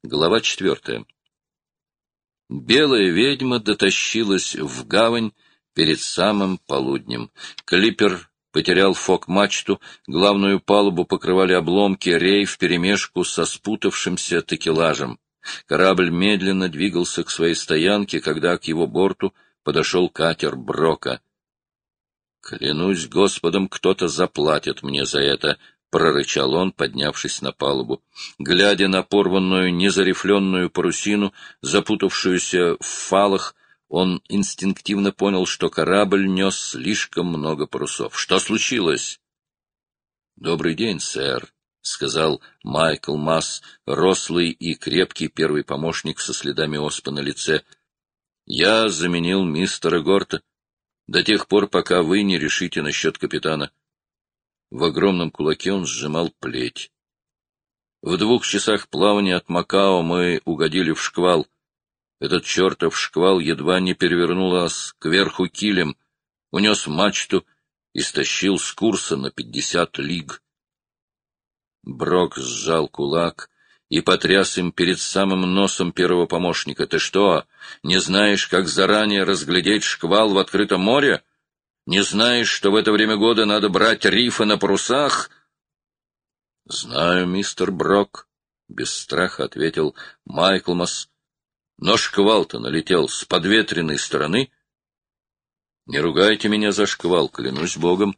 Глава 4. Белая ведьма дотащилась в гавань перед самым полуднем. Клиппер потерял фок-мачту, главную палубу покрывали обломки, рей вперемешку со спутавшимся такелажем. Корабль медленно двигался к своей стоянке, когда к его борту подошел катер Брока. «Клянусь Господом, кто-то заплатит мне за это», — прорычал он, поднявшись на палубу. Глядя на порванную, незарифленную парусину, запутавшуюся в фалах, он инстинктивно понял, что корабль нес слишком много парусов. «Что случилось?» «Добрый день, сэр», — сказал Майкл Масс, рослый и крепкий первый помощник со следами оспы на лице. «Я заменил мистера Горта до тех пор, пока вы не решите насчет капитана». В огромном кулаке он сжимал плеть. «В 2 часах плавания от Макао мы угодили в шквал. Этот чертов шквал едва не перевернул нас кверху килем, унес мачту и стащил с курса на 50 лиг». Брок сжал кулак и потряс им перед самым носом первого помощника. «Ты что, не знаешь, как заранее разглядеть шквал в открытом море? Не знаешь, что в это время года надо брать рифы на парусах?» «Знаю, мистер Брок», — без страха ответил Майклмас. «Но шквал-то налетел с подветренной стороны. Не ругайте меня за шквал, клянусь Богом».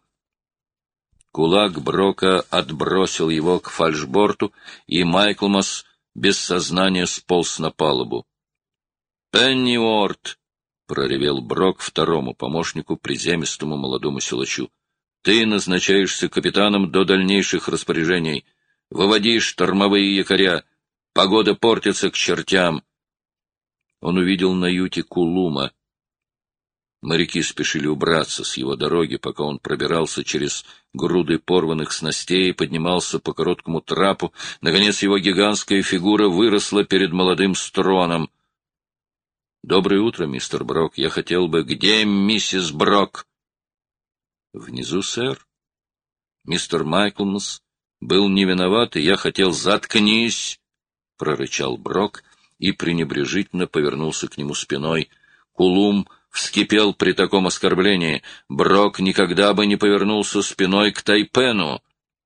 Кулак Брока отбросил его к фальшборту, и Майклмас без сознания сполз на палубу. «Пенниуорт!» — проревел Брок второму помощнику, приземистому молодому силачу. «Ты назначаешься капитаном до дальнейших распоряжений. Выводи штормовые якоря. Погода портится к чертям». Он увидел на юте Кулума. Моряки спешили убраться с его дороги, пока он пробирался через груды порванных снастей и поднимался по короткому трапу. Наконец его гигантская фигура выросла перед молодым Строном. «Доброе утро, мистер Брок. Я хотел бы...» «Где миссис Брок?» «Внизу, сэр. Мистер Майклмас был не виноват, и я хотел...» «Заткнись!» — прорычал Брок и пренебрежительно повернулся к нему спиной. Кулум вскипел при таком оскорблении. Брок никогда бы не повернулся спиной к Тайпену.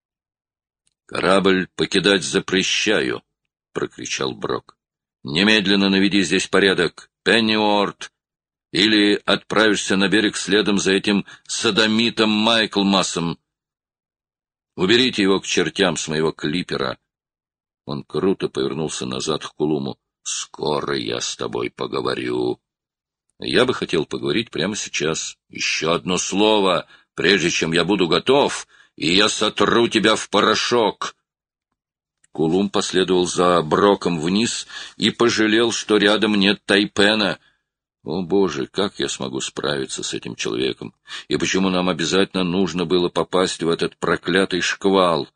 «Корабль покидать запрещаю!» — прокричал Брок. «Немедленно наведи здесь порядок, Пенниуорт, или отправишься на берег следом за этим содомитом Майклмасом. Уберите его к чертям с моего клипера». Он круто повернулся назад к Кулуму. «Скоро я с тобой поговорю». «Я бы хотел поговорить прямо сейчас. Еще одно слово, прежде чем я буду готов, и я сотру тебя в порошок». Кулум последовал за Броком вниз и пожалел, что рядом нет Тайпена. «О, Боже, как я смогу справиться с этим человеком? И почему нам обязательно нужно было попасть в этот проклятый шквал?»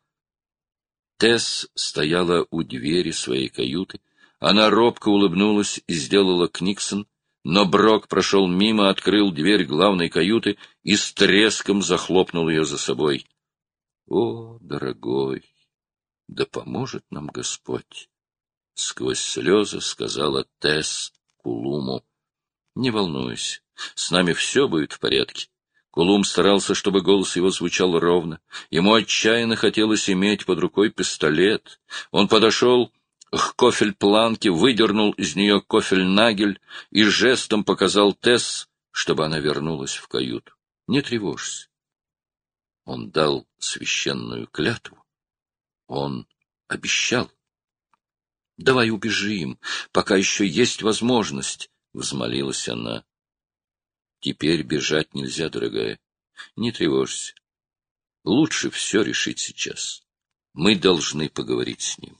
Тесс стояла у двери своей каюты. Она робко улыбнулась и сделала книксон, но Брок прошел мимо, открыл дверь главной каюты и с треском захлопнул ее за собой. «О, дорогой, да поможет нам Господь!» — сквозь слезы сказала Тесс Кулуму. «Не волнуйся, с нами все будет в порядке». Кулум старался, чтобы голос его звучал ровно. Ему отчаянно хотелось иметь под рукой пистолет. Он подошел к кофель-планке, выдернул из нее кофель-нагель и жестом показал Тесс, чтобы она вернулась в каюту. «Не тревожься». Он дал священную клятву. Он обещал. «Давай убежим, пока еще есть возможность», — взмолилась она. «Теперь бежать нельзя, дорогая. Не тревожься. Лучше все решить сейчас. Мы должны поговорить с ним».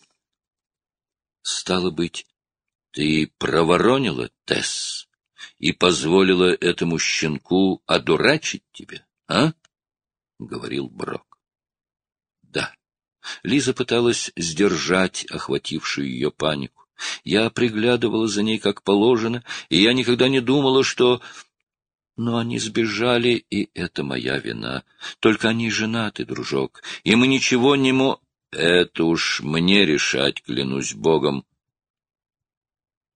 «Стало быть, ты проворонила, Тесс, и позволила этому щенку одурачить тебя, а?» — говорил Брок. «Да». Лиза пыталась сдержать охватившую ее панику. Я приглядывала за ней как положено, и я никогда не думала, что... Но они сбежали, и это моя вина. Только они женаты, дружок, и мы ничего не мо... Это уж мне решать, клянусь Богом.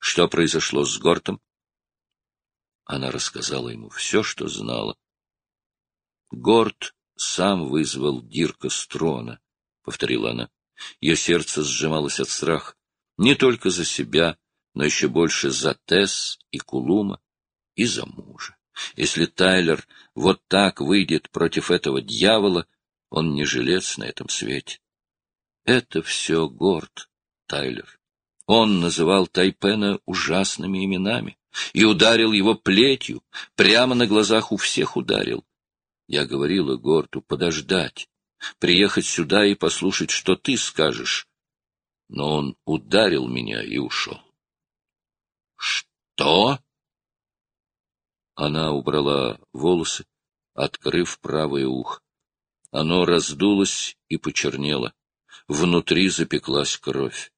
Что произошло с Гортом? Она рассказала ему все, что знала. Горт сам вызвал Дирка с трона, — повторила она. Ее сердце сжималось от страха не только за себя, но еще больше за Тесс и Кулума, и за мужа. Если Тайлер вот так выйдет против этого дьявола, он не жилец на этом свете. Это все Горт, Тайлер. Он называл Тайпена ужасными именами и ударил его плетью, прямо на глазах у всех ударил. Я говорила Горту подождать, приехать сюда и послушать, что ты скажешь. Но он ударил меня и ушел. — Что? Она убрала волосы, открыв правое ухо. Оно раздулось и почернело. Внутри запеклась кровь.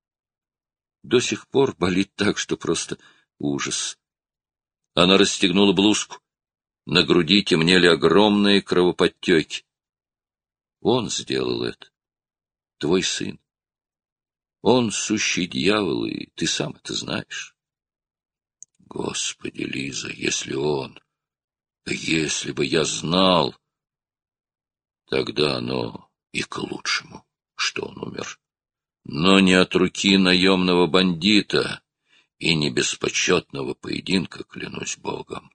До сих пор болит так, что просто ужас. Она расстегнула блузку. На груди темнели огромные кровоподтеки. Он сделал это. Твой сын. Он сущий дьявол, и ты сам это знаешь. Господи, Лиза, если он... Да если бы я знал... Тогда оно и к лучшему, что он умер. Но не от руки наемного бандита и не беспочетного поединка, клянусь Богом.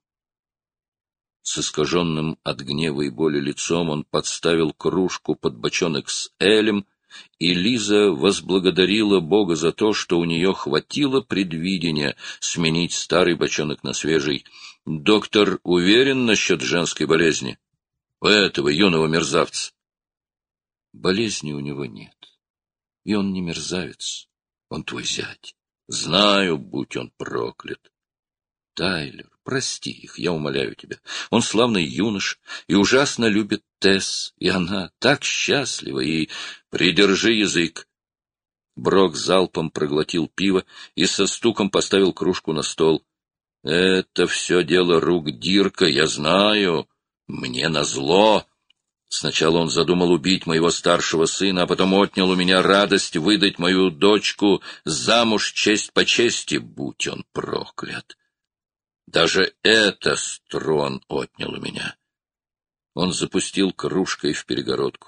С искаженным от гнева и боли лицом он подставил кружку под бочонок с элем, и Лиза возблагодарила Бога за то, что у нее хватило предвидения сменить старый бочонок на свежий. Доктор уверен насчет женской болезни? У этого юного мерзавца. Болезни у него нет. И он не мерзавец. Он твой зять. Знаю, будь он проклят. Тайлер, прости их, я умоляю тебя. Он славный юнош и ужасно любит Тесс, и она так счастлива, и... Придержи язык. Брок залпом проглотил пиво и со стуком поставил кружку на стол. Это все дело рук Дирка, я знаю. Мне назло. Сначала он задумал убить моего старшего сына, а потом отнял у меня радость выдать мою дочку замуж честь по чести, будь он проклят. Даже это строн отнял у меня. Он запустил кружкой в перегородку.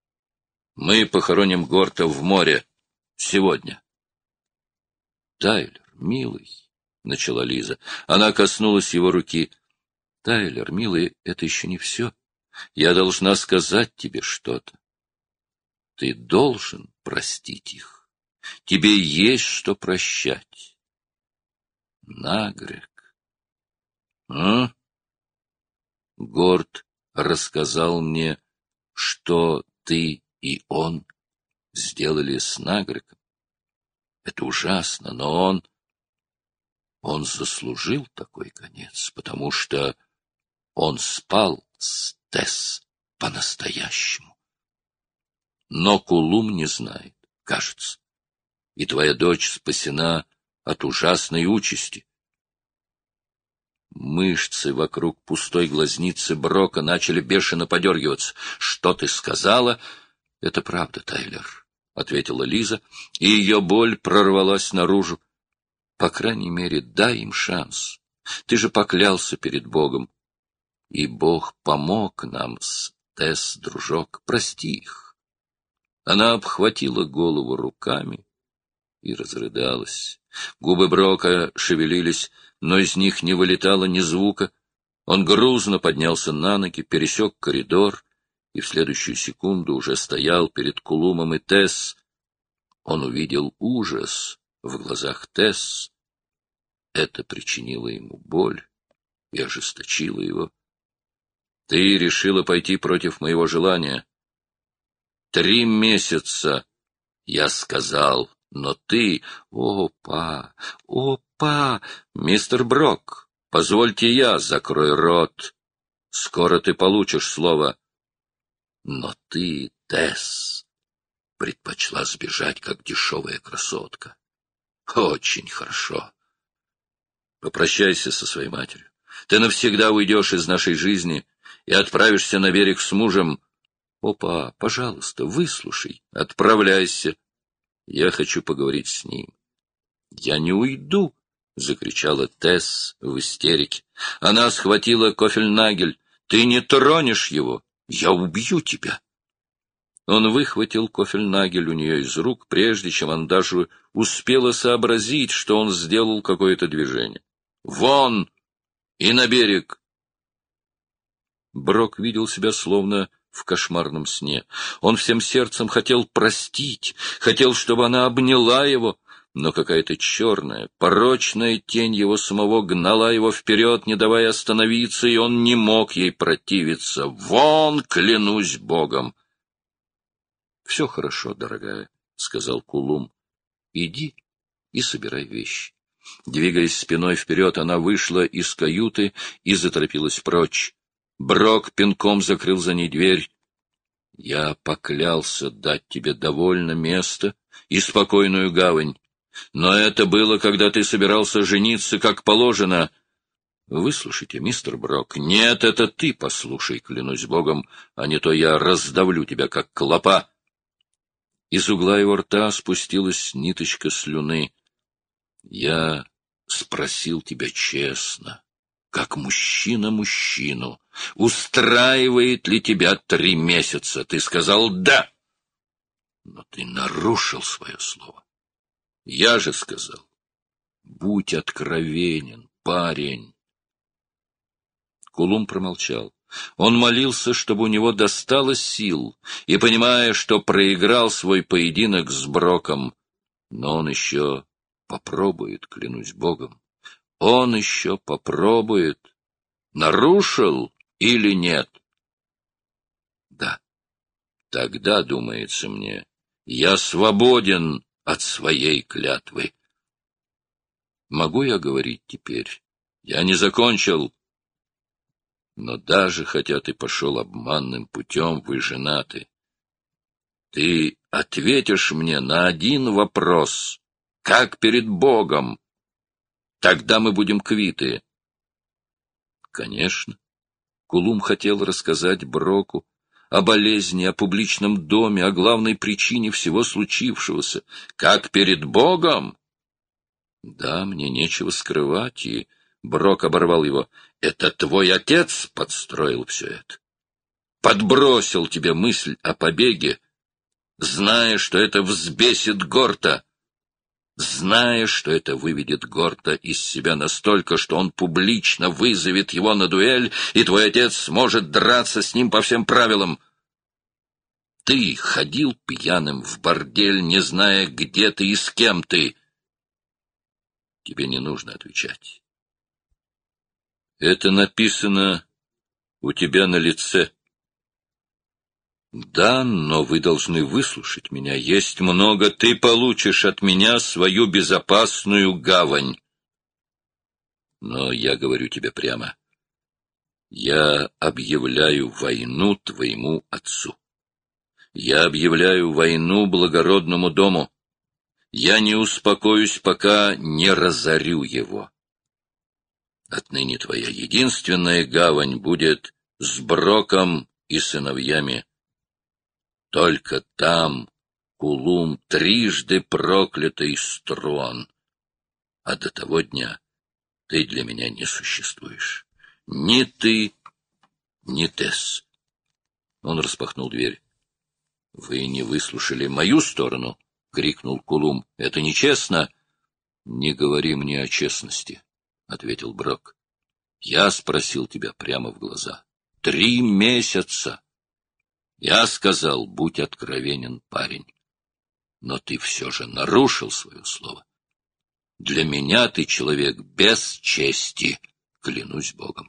Мы похороним Горта в море сегодня. Тайлер, милый, — начала Лиза. Она коснулась его руки. Тайлер, милый, это еще не все. Я должна сказать тебе что-то. Ты должен простить их. Тебе есть что прощать. Нагрек. А? Горт рассказал мне, что ты и он сделали с Нагреком. Это ужасно, но он заслужил такой конец, потому что он спал с Тесс по-настоящему. Но Кулум не знает, кажется, и твоя дочь спасена от ужасной участи. Мышцы вокруг пустой глазницы Брока начали бешено подергиваться. Что ты сказала? — Это правда, Тайлер, — ответила Лиза, и ее боль прорвалась наружу. По крайней мере, дай им шанс. Ты же поклялся перед Богом. И Бог помог нам с Тесс, дружок. Прости их. Она обхватила голову руками и разрыдалась. Губы Брока шевелились, но из них не вылетало ни звука. Он грузно поднялся на ноги, пересек коридор и в следующую секунду уже стоял перед Кулумом и Тесс. Он увидел ужас в глазах Тесс. Это причинило ему боль и ожесточило его. Ты решила пойти против моего желания. 3 месяца, я сказал, но ты... Опа! Мистер Брок, позвольте я закрою рот. Скоро ты получишь слово. Но ты, Тесс, предпочла сбежать, как дешевая красотка. Очень хорошо. Попрощайся со своей матерью. Ты навсегда уйдешь из нашей жизни и отправишься на берег с мужем. Опа, пожалуйста, выслушай. Отправляйся. Я хочу поговорить с ним. «Я не уйду!» — закричала Тесс в истерике. Она схватила Кофельнагель. «Ты не тронешь его! Я убью тебя!» Он выхватил Кофельнагель у нее из рук, прежде чем она даже успела сообразить, что он сделал какое-то движение. «Вон! И на берег!» Брок видел себя словно в кошмарном сне. Он всем сердцем хотел простить, хотел, чтобы она обняла его, но какая-то черная, порочная тень его самого гнала его вперед, не давая остановиться, и он не мог ей противиться. «Вон, клянусь Богом!» «Все хорошо, дорогая», — сказал Кулум. «Иди и собирай вещи». Двигаясь спиной вперед, она вышла из каюты и заторопилась прочь. Брок пинком закрыл за ней дверь. «Я поклялся дать тебе довольно место и спокойную гавань. Но это было, когда ты собирался жениться, как положено». «Выслушайте, мистер Брок». «Нет, это ты послушай, клянусь Богом, а не то я раздавлю тебя, как клопа». Из угла его рта спустилась ниточка слюны. «Я спросил тебя честно, как мужчина мужчину, устраивает ли тебя 3 месяца? Ты сказал «да». Но ты нарушил свое слово. Я же сказал: будь откровенен, парень. Кулум промолчал. Он молился, чтобы у него досталось сил, и, понимая, что проиграл свой поединок с Броком, но он еще попробует, клянусь Богом. Он еще попробует. Нарушил или нет? Да. Тогда, думается мне, я свободен от своей клятвы. Могу я говорить теперь? Я не закончил. Но даже хотя ты пошел обманным путем, вы женаты. Ты ответишь мне на один вопрос, как перед Богом. Тогда мы будем квиты. Конечно. Кулум хотел рассказать Броку о болезни, о публичном доме, о главной причине всего случившегося. Как перед Богом? Да, мне нечего скрывать, и Брок оборвал его. Это твой отец подстроил все это. Подбросил тебе мысль о побеге, зная, что это взбесит Горта. Зная, что это выведет Горта из себя настолько, что он публично вызовет его на дуэль, и твой отец сможет драться с ним по всем правилам. Ты ходил пьяным в бордель, не зная, где ты и с кем ты. Тебе не нужно отвечать. Это написано у тебя на лице. Да, но вы должны выслушать меня. Есть много. Ты получишь от меня свою безопасную гавань. Но я говорю тебе прямо. Я объявляю войну твоему отцу. Я объявляю войну благородному дому. Я не успокоюсь, пока не разорю его. Отныне твоя единственная гавань будет с Броком и сыновьями. Только там, Кулум, трижды проклятый Строн. А до того дня ты для меня не существуешь. Ни ты, ни Тесс. Он распахнул дверь. — Вы не выслушали мою сторону? — крикнул Кулум. — Это нечестно. — Не говори мне о честности, — ответил Брок. — Я спросил тебя прямо в глаза. 3 месяца. Я сказал, будь откровенен, парень. Но ты все же нарушил свое слово. Для меня ты человек без чести, клянусь Богом.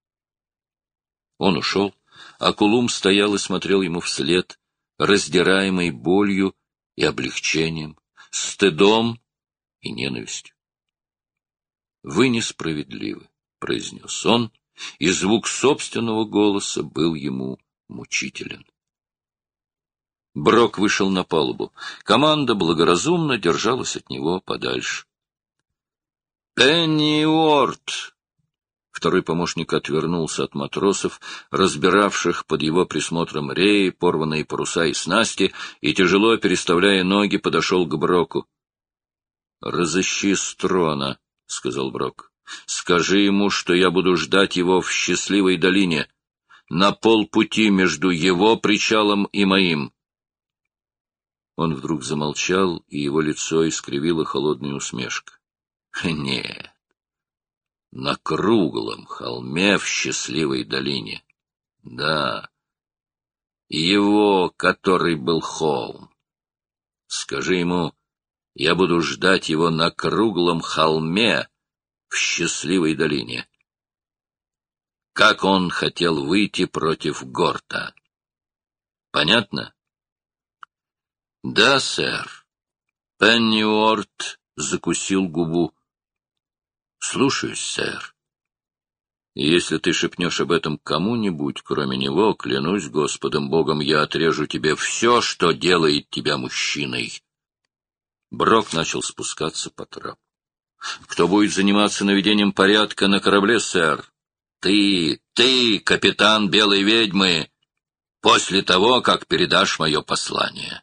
Он ушел, а Кулум стоял и смотрел ему вслед, раздираемый болью и облегчением, стыдом и ненавистью. «Вы несправедливы», — произнес он, и звук собственного голоса был ему мучителен. Брок вышел на палубу. Команда благоразумно держалась от него подальше. «Пенниуорт!» Второй помощник отвернулся от матросов, разбиравших под его присмотром реи, порванные паруса и снасти, и, тяжело переставляя ноги, подошел к Броку. разыщи Строна, — сказал Брок. — Скажи ему, что я буду ждать его в Счастливой долине, на полпути между его причалом и моим. Он вдруг замолчал, и его лицо искривило холодная усмешка. — Нет, на круглом холме в Счастливой долине. Да, его, который был холм. Скажи ему, я буду ждать его на круглом холме в Счастливой долине. Как он хотел выйти против Горта. Понятно? — Да, сэр. Пенниуорт закусил губу. — Слушаюсь, сэр. И если ты шепнешь об этом кому-нибудь, кроме него, клянусь Господом Богом, я отрежу тебе все, что делает тебя мужчиной. Брок начал спускаться по трапу. — Кто будет заниматься наведением порядка на корабле, сэр? Ты, капитан Белой ведьмы, после того, как передашь мое послание.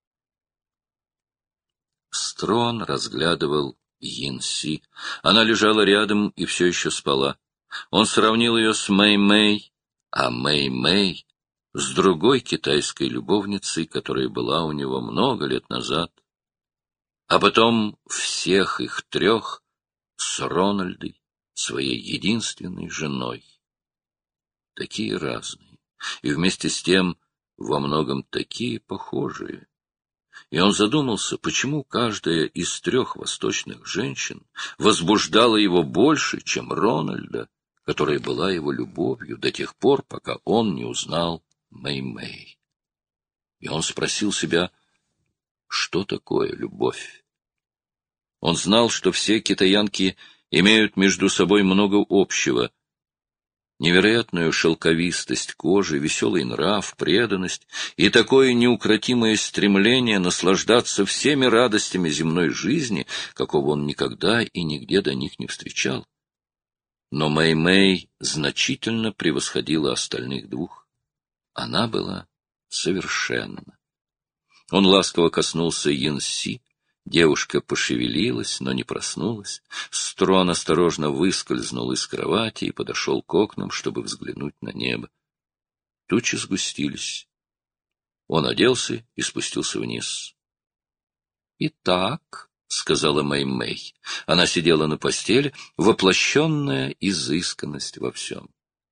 Строн разглядывал Йин-Си. Она лежала рядом и все еще спала. Он сравнил ее с Мэй-Мэй, а Мэй-Мэй с другой китайской любовницей, которая была у него много лет назад, а потом всех их трех с Рональдой, своей единственной женой. Такие разные, и вместе с тем во многом такие похожие. И он задумался, почему каждая из трех восточных женщин возбуждала его больше, чем Рональда, которая была его любовью до тех пор, пока он не узнал Мэй-Мэй. И он спросил себя, что такое любовь. Он знал, что все китаянки имеют между собой много общего. Невероятную шелковистость кожи, веселый нрав, преданность и такое неукротимое стремление наслаждаться всеми радостями земной жизни, какого он никогда и нигде до них не встречал. Но Мэй-Мэй значительно превосходила остальных двух. Она была совершенна. Он ласково коснулся Йин-Си. Девушка пошевелилась, но не проснулась. Строн осторожно выскользнул из кровати и подошел к окнам, чтобы взглянуть на небо. Тучи сгустились. Он оделся и спустился вниз. — Итак, — сказала Мэй-Мэй. Она сидела на постели, воплощенная изысканность во всем.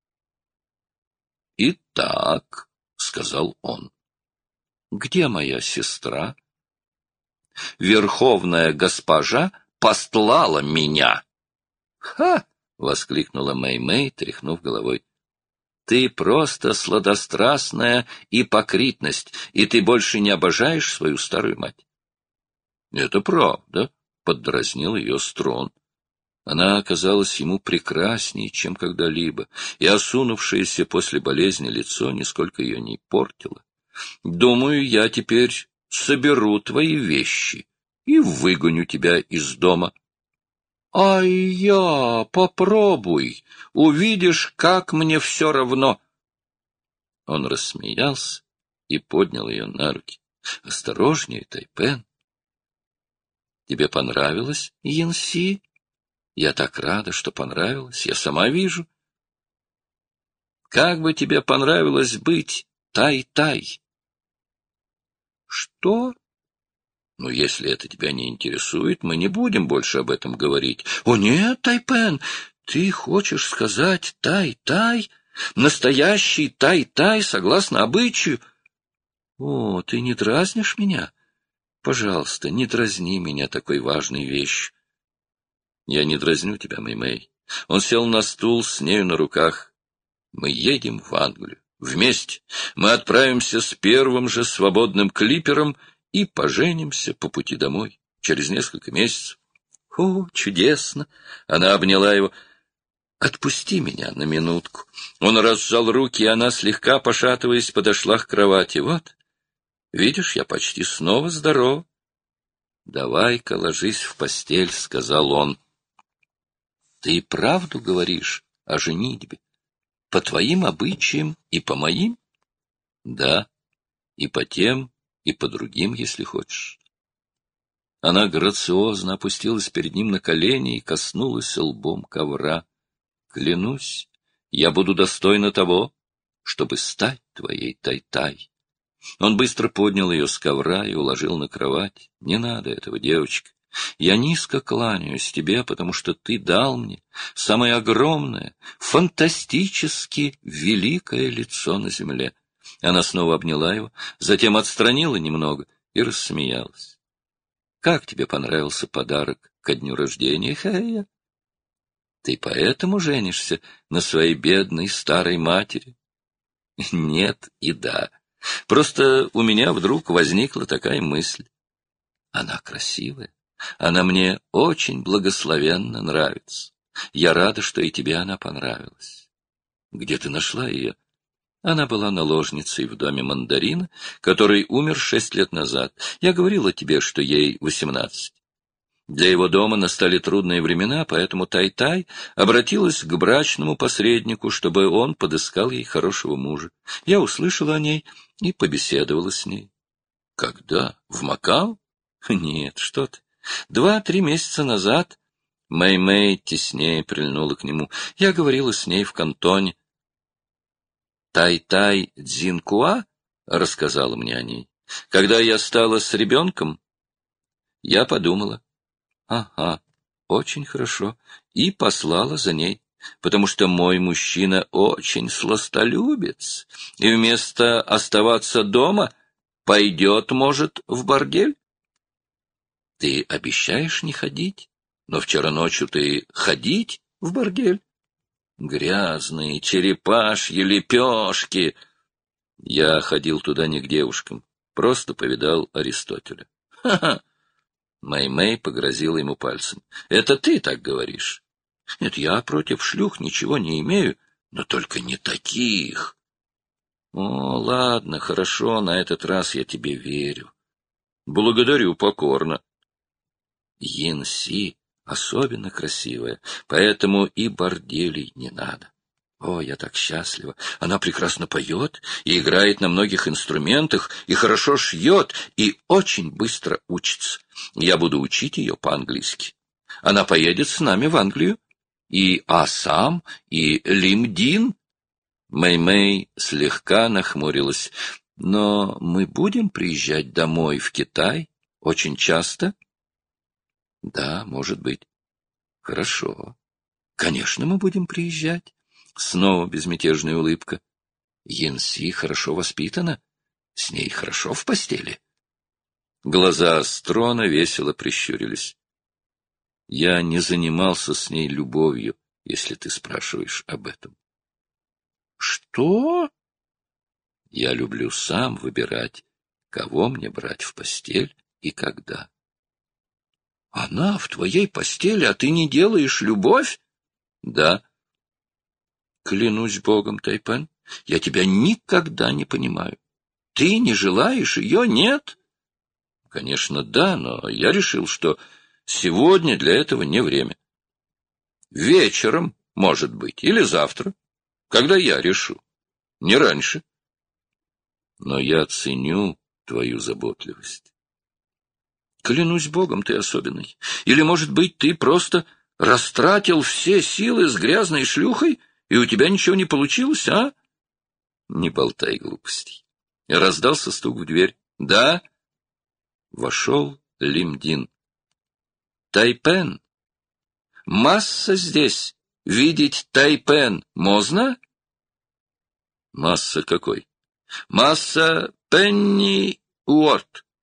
— Итак, — сказал он. — Где моя сестра? — Верховная госпожа послала меня. — Ха! — воскликнула Мэй-Мэй, тряхнув головой. — Ты просто сладострастная ипокритность, и ты больше не обожаешь свою старую мать. — Это правда, — поддразнил ее Строн. Она оказалась ему прекраснее, чем когда-либо, и осунувшееся после болезни лицо нисколько ее не портило. — Думаю, я теперь соберу твои вещи и выгоню тебя из дома. — Ай-я, попробуй, увидишь, как мне все равно. Он рассмеялся и поднял ее на руки. — Осторожнее, Тайпен. — Тебе понравилось, Йин-Си? Я так рада, что понравилось, я сама вижу. Как бы тебе понравилось быть Тай-Тай? — Что? — Ну, если это тебя не интересует, мы не будем больше об этом говорить. — О, нет, Тайпен, ты хочешь сказать Тай-Тай? Настоящий Тай-Тай, согласно обычаю? — О, ты не дразнишь меня? Пожалуйста, не дразни меня такой важной вещью. — Я не дразню тебя, Мэй-Мэй. Он сел на стул с нею на руках. Мы едем в Англию. Вместе мы отправимся с первым же свободным клипером и поженимся по пути домой через несколько месяцев. — О, чудесно! Она обняла его. — Отпусти меня на минутку. Он разжал руки, и она, слегка пошатываясь, подошла к кровати. — Вот, видишь, я почти снова здоров. — Давай-ка ложись в постель, — сказал он. — Ты правду говоришь о женитьбе? По твоим обычаям и по моим? — Да, и по тем, и по другим, если хочешь. Она грациозно опустилась перед ним на колени и коснулась лбом ковра. «Клянусь, я буду достойна того, чтобы стать твоей Тай-Тай». Он быстро поднял ее с ковра и уложил на кровать. «Не надо этого, девочка. Я низко кланяюсь тебе, потому что ты дал мне самое огромное, фантастически великое лицо на земле». Она снова обняла его, затем отстранила немного и рассмеялась. «Как тебе понравился подарок ко дню рождения, Хэя? Ты поэтому женишься на своей бедной старой матери?» «Нет и да. Просто у меня вдруг возникла такая мысль. Она красивая. Она мне очень благословенно нравится. Я рада, что и тебе она понравилась. Где ты нашла ее?» Она была наложницей в доме Мандарина, который умер 6 лет назад. Я говорила тебе, что ей 18. Для его дома настали трудные времена, поэтому Тай-Тай обратилась к брачному посреднику, чтобы он подыскал ей хорошего мужа. Я услышала о ней и побеседовала с ней. Когда? В Макао? Нет, что ты. 2-3 месяца назад Мэй-Мэй теснее прильнула к нему. Я говорила с ней в Кантоне. Тай-Тай Цзинкуа рассказала мне о ней. Когда я стала с ребенком, я подумала, ага, очень хорошо, и послала за ней, потому что мой мужчина очень сластолюбец, и вместо оставаться дома пойдет, может, в бордель. Ты обещаешь не ходить, но вчера ночью ты ходить в бордель? Грязные черепашьи лепешки. Я ходил туда не к девушкам, просто повидал Аристотеля. Ха-ха! Мэй-Мэй погрозила ему пальцем. Это ты так говоришь? Нет, я против шлюх ничего не имею, но только не таких. О, ладно, хорошо, на этот раз я тебе верю. Благодарю покорно. Йин-Си особенно красивая, поэтому и борделей не надо. О, я так счастлива. Она прекрасно поет и играет на многих инструментах, и хорошо шьет, и очень быстро учится. Я буду учить ее по-английски. Она поедет с нами в Англию. И Асам, и Лимдин. Мэй-Мэй слегка нахмурилась. Но мы будем приезжать домой в Китай очень часто? Да, может быть. Хорошо. Конечно, мы будем приезжать. Снова безмятежная улыбка. Йин-Си хорошо воспитана. С ней хорошо в постели. Глаза Астрона весело прищурились. Я не занимался с ней любовью, если ты спрашиваешь об этом. Что? Я люблю сам выбирать, кого мне брать в постель и когда. Она в твоей постели, а ты не делаешь любовь? Да. Клянусь Богом, Тайпен, я тебя никогда не понимаю. Ты не желаешь ее, нет? Конечно, да, но я решил, что сегодня для этого не время. Вечером, может быть, или завтра, когда я решу. Не раньше. Но я ценю твою заботливость. Клянусь Богом, ты особенный. Или, может быть, ты просто растратил все силы с грязной шлюхой, и у тебя ничего не получилось, а? Не болтай глупостей. Раздался стук в дверь. Да? Вошел Лимдин. Тайпен. Масса здесь. Видеть Тайпен можно? Масса какой? Масса Пенни Уорд.